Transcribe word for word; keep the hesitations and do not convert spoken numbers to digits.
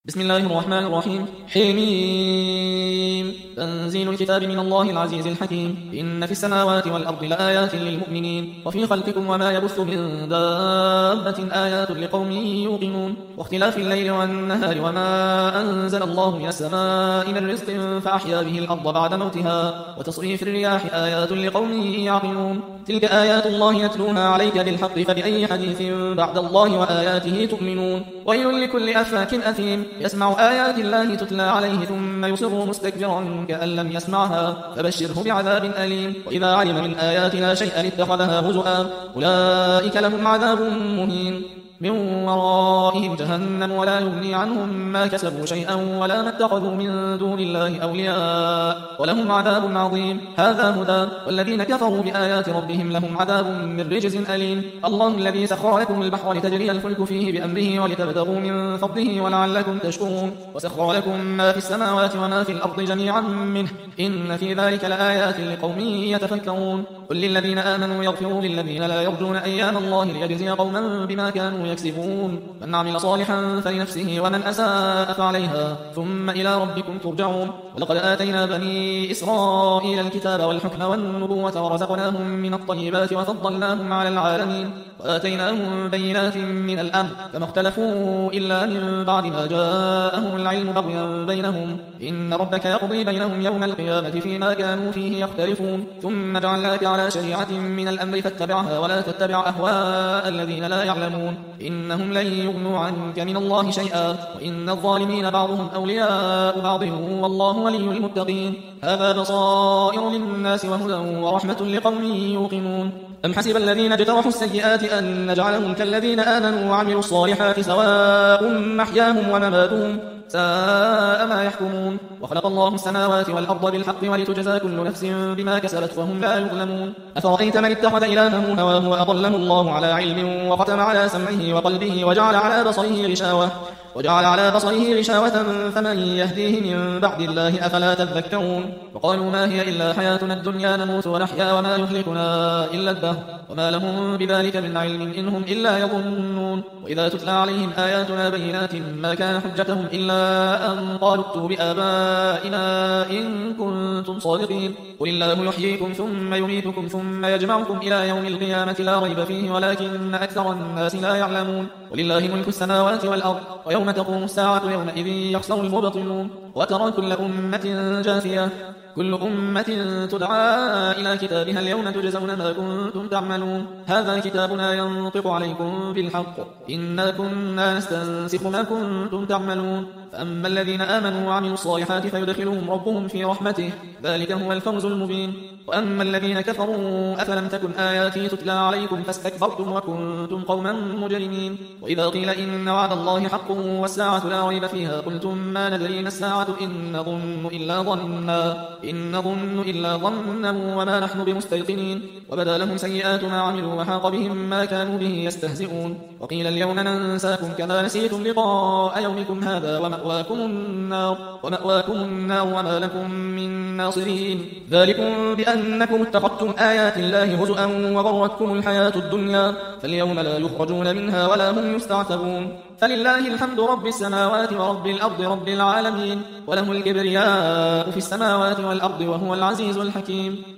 بسم الله الرحمن الرحيم. حميم. تنزيل الكتاب من الله العزيز الحكيم. إن في السماوات والأرض لآيات للمؤمنين وفي خلقكم وما يبث من دابة آيات لقوم يوقنون واختلاف الليل والنهار وما أنزل الله من السماء من رزق فأحيا به الأرض بعد موتها وتصريف الرياح آيات لقوم يعقلون. تلك آيات الله يتلوها عليك بالحق فبأي حديث بعد الله وآياته تؤمنون. ويل لكل أفاك أثيم يسمع آيات الله تتلى عليه ثم يصر مستكبرا كأن لم يسمعها فبشره بعذاب أليم. وإذا علم من آياتنا شيئا اتخذها هزؤا أولئك لهم عذاب مهين من ورائهم جهنم ولا يغني عنهم ما كسبوا شيئا ولا ما اتخذوا من دون الله أولياء ولهم عذاب عظيم. هذا هدى والذين كفروا بآيات ربهم لهم عذاب من رجز أليم. الله الذي سخر لكم البحر لتجري الفلك فيه بأمره ولتبتغوا من فضله ولعلكم تشكرون وسخر لكم ما في السماوات وما في الأرض جميعا منه إن في ذلك لآيات لقوم يتفكرون. قل للذين آمنوا يغفروا للذين لا يرجون أيام الله ليجزي قوما بما كانوا يكسبون من عمل صالحا فلنفسه ومن أساء فعليها ثم إلى ربكم ترجعون. ولقد آتينا بني إسرائيل الكتاب والحكم والنبوة ورزقناهم من الطيبات وفضلناهم على العالمين وآتيناهم بينات من الأمر فما اختلفوا إلا من بعد ما جاءهم العلم بغيا بينهم إن ربك يقضي بينهم يوم القيامة فيما كانوا فيه يختلفون. ثم جعلناك على شريعة من الأمر فاتبعها ولا تتبع أهواء الذين لا يعلمون إنهم لن يغنوا عنك من الله شيئا وإن الظالمين بعضهم أولياء بعض والله ولي المتقين. هذا بصائر للناس وهدى ورحمة لقوم يوقنون. أم حسب الذين اجترحوا السيئات أن نجعلهم كالذين آمنوا وعملوا الصالحات سواء محياهم ومماتهم ساء ما يحكمون. وخلق الله السماوات والأرض بالحق ولتجزى كل نفس بما كسبت وهم لا يظلمون. أفرأيت من اتخذ إلهه هواه وأضله الله على علم وختم على سمعه وقلبه وجعل على بصره غشاوة وجعل على بصره غشاوة فمن يهديه من بعد الله أفلا تذكرون. وقالوا ما هي إلا حياتنا الدنيا نموت ونحيا وما يهلكنا إلا الدهر وما لهم بذلك من علم إنهم إلا يظنون. وإذا تتلى عليهم آياتنا بينات ما كان حجتهم إلا أن قالوا ائتوا بآبائنا إن كنتم صادقين. قل الله يحييكم ثم يميتكم ثم يجمعكم إلى يوم القيامة لا ريب فيه ولكن أكثر الناس لا يعلمون. ولله ملك السماوات والأرض ويوم تقوم الساعة يومئذ يخسر المبطلون. وترى كل أمة جاثية كل أمة تدعى إلى كتابها اليوم تجزون ما كنتم تعملون. هذا كتابنا ينطق عليكم بالحق إنا كنا نستنسخ ما كنتم تعملون. فأما الذين آمنوا وعملوا الصالحات فيدخلهم ربهم في رحمته ذلك هو الفوز المبين. وأما الذين كفروا أفلم تكن آياتي تتلى عليكم فاستكبرتم وكنتم قوما مجرمين. وإذا قيل إن وعد الله حق والساعة لا ريب فيها قلتم ما ندري ما الساعة إن نظن إلا ظنا إن نظن إلا ظنا وما نحن بمستيقنين. وبدا لهم سيئات ما عملوا وحاق بهم ما كانوا به يستهزئون. وقيل اليوم ننساكم كما نسيتم لقاء يومكم هذا ومأواكم النار ومأواكم النار وما لكم من ناصرين. ذلكم بأنكم اتخذتم آيات الله هزؤا وغرتكم الحياة الدنيا فاليوم لا يخرجون منها ولا هم يستعتبون. فلله الحمد رب السماوات ورب الأرض رب العالمين وله الكبرياء في السماوات والأرض وهو العزيز الحكيم.